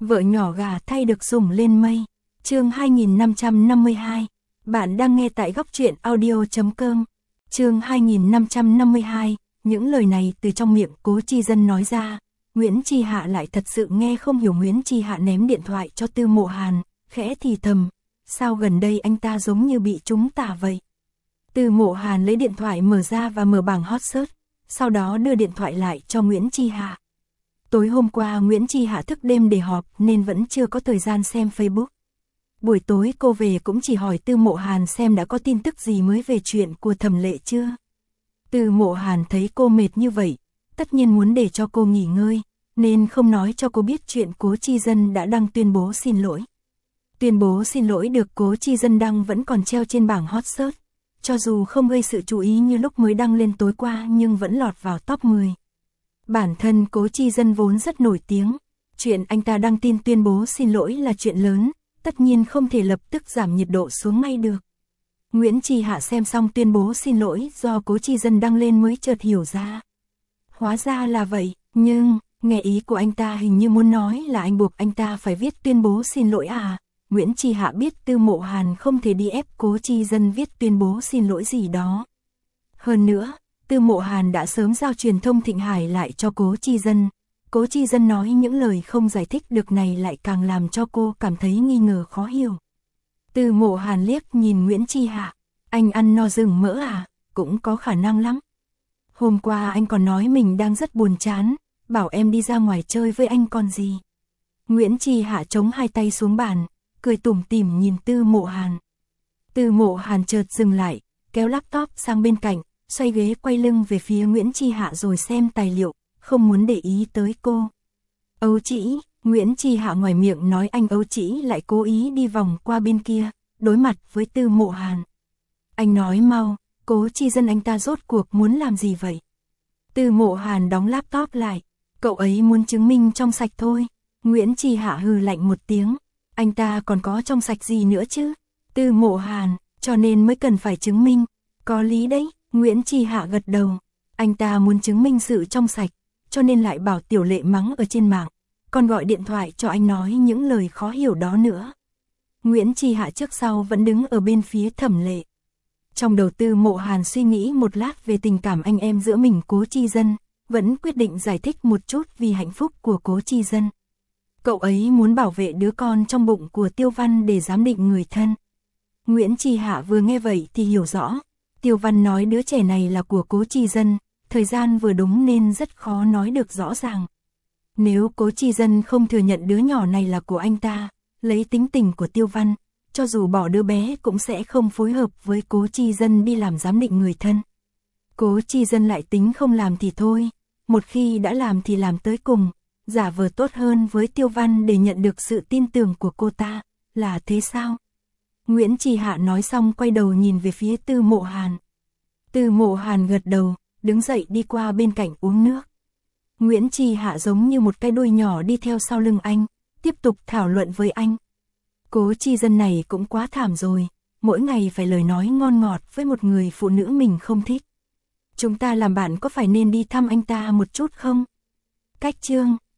Vợ nhỏ gà thay được sủng lên mây. Chương 2552. Bạn đang nghe tại góc truyện audio.com. Chương 2552. Những lời này từ trong miệng Cố Chi Dân nói ra, Nguyễn Chi Hạ lại thật sự nghe không hiểu. Nguyễn Chi Hạ ném điện thoại cho Tư Mộ Hàn, khẽ thì thầm, sao gần đây anh ta giống như bị trúng tà vậy. Tư Mộ Hàn lấy điện thoại mở ra và mở bảng hot search, sau đó đưa điện thoại lại cho Nguyễn Chi Hạ. Tối hôm qua Nguyễn Chi Hạ thức đêm để họp nên vẫn chưa có thời gian xem Facebook. Buổi tối cô về cũng chỉ hỏi Tư Mộ Hàn xem đã có tin tức gì mới về chuyện của Thẩm Lệ chưa. Tư Mộ Hàn thấy cô mệt như vậy, tất nhiên muốn để cho cô nghỉ ngơi, nên không nói cho cô biết chuyện Cố Chi Dân đã đăng tuyên bố xin lỗi. Tuyên bố xin lỗi được Cố Chi Dân đăng vẫn còn treo trên bảng hot search, cho dù không gây sự chú ý như lúc mới đăng lên tối qua nhưng vẫn lọt vào top 10. Bản thân Cố Chi Dân vốn rất nổi tiếng, chuyện anh ta đăng tin tuyên bố xin lỗi là chuyện lớn, tất nhiên không thể lập tức giảm nhiệt độ xuống ngay được. Nguyễn Chi Hạ xem xong tuyên bố xin lỗi do Cố Chi Dân đăng lên mới chợt hiểu ra. Hóa ra là vậy, nhưng, nghe ý của anh ta hình như muốn nói là anh buộc anh ta phải viết tuyên bố xin lỗi à. Nguyễn Chi Hạ biết Tư Mộ Hàn không thể đi ép Cố Chi Dân viết tuyên bố xin lỗi gì đó. Hơn nữa, Tư Mộ Hàn đã sớm giao truyền thông Thịnh Hải lại cho Cố Chi Dân. Cố Chi Dân nói những lời không giải thích được này lại càng làm cho cô cảm thấy nghi ngờ khó hiểu. Tư Mộ Hàn liếc nhìn Nguyễn Chi Hạ, anh ăn no rừng mỡ à, cũng có khả năng lắm. Hôm qua anh còn nói mình đang rất buồn chán, bảo em đi ra ngoài chơi với anh còn gì. Nguyễn Chi Hạ chống hai tay xuống bàn, cười tủm tỉm nhìn Tư Mộ Hàn. Tư Mộ Hàn chợt dừng lại, kéo laptop sang bên cạnh, xoay ghế quay lưng về phía Nguyễn Chi Hạ rồi xem tài liệu, không muốn để ý tới cô. Âu Chỉ, Nguyễn Chi Hạ ngoài miệng nói anh Âu Chỉ lại cố ý đi vòng qua bên kia, đối mặt với Tư Mộ Hàn. Anh nói mau, Cố Chi Dân anh ta rốt cuộc muốn làm gì vậy? Tư Mộ Hàn đóng laptop lại, cậu ấy muốn chứng minh trong sạch thôi. Nguyễn Chi Hạ hừ lạnh một tiếng, anh ta còn có trong sạch gì nữa chứ? Tư Mộ Hàn, cho nên mới cần phải chứng minh. Có lý đấy, Nguyễn Chi Hạ gật đầu. Anh ta muốn chứng minh sự trong sạch, cho nên lại bảo Tiểu Lệ mắng ở trên mạng, còn gọi điện thoại cho anh nói những lời khó hiểu đó nữa. Nguyễn Chi Hạ trước sau vẫn đứng ở bên phía Thẩm Lệ. Trong đầu Tư Mộ Hàn suy nghĩ một lát về tình cảm anh em giữa mình Cố Chi Dân, vẫn quyết định giải thích một chút vì hạnh phúc của Cố Chi Dân. Cậu ấy muốn bảo vệ đứa con trong bụng của Tiêu Văn để giám định người thân. Nguyễn Chi Hạ vừa nghe vậy thì hiểu rõ, Tiêu Văn nói đứa trẻ này là của Cố Chi Dân, thời gian vừa đúng nên rất khó nói được rõ ràng. Nếu Cố Chi Dân không thừa nhận đứa nhỏ này là của anh ta, lấy tính tình của Tiêu Văn, cho dù bỏ đứa bé cũng sẽ không phối hợp với Cố Chi Dân đi làm giám định người thân. Cố Chi Dân lại tính không làm thì thôi, một khi đã làm thì làm tới cùng, giả vờ tốt hơn với Tiêu Văn để nhận được sự tin tưởng của cô ta, là thế sao? Nguyễn Chi Hạ nói xong quay đầu nhìn về phía Tư Mộ Hàn. Tư Mộ Hàn gật đầu, đứng dậy đi qua bên cạnh uống nước. Nguyễn Chi Hạ giống như một cái đuôi nhỏ đi theo sau lưng anh, tiếp tục thảo luận với anh. Cố Chi Dân này cũng quá thảm rồi, mỗi ngày phải lời nói ngon ngọt với một người phụ nữ mình không thích. Chúng ta làm bạn có phải nên đi thăm anh ta một chút không? Cách chương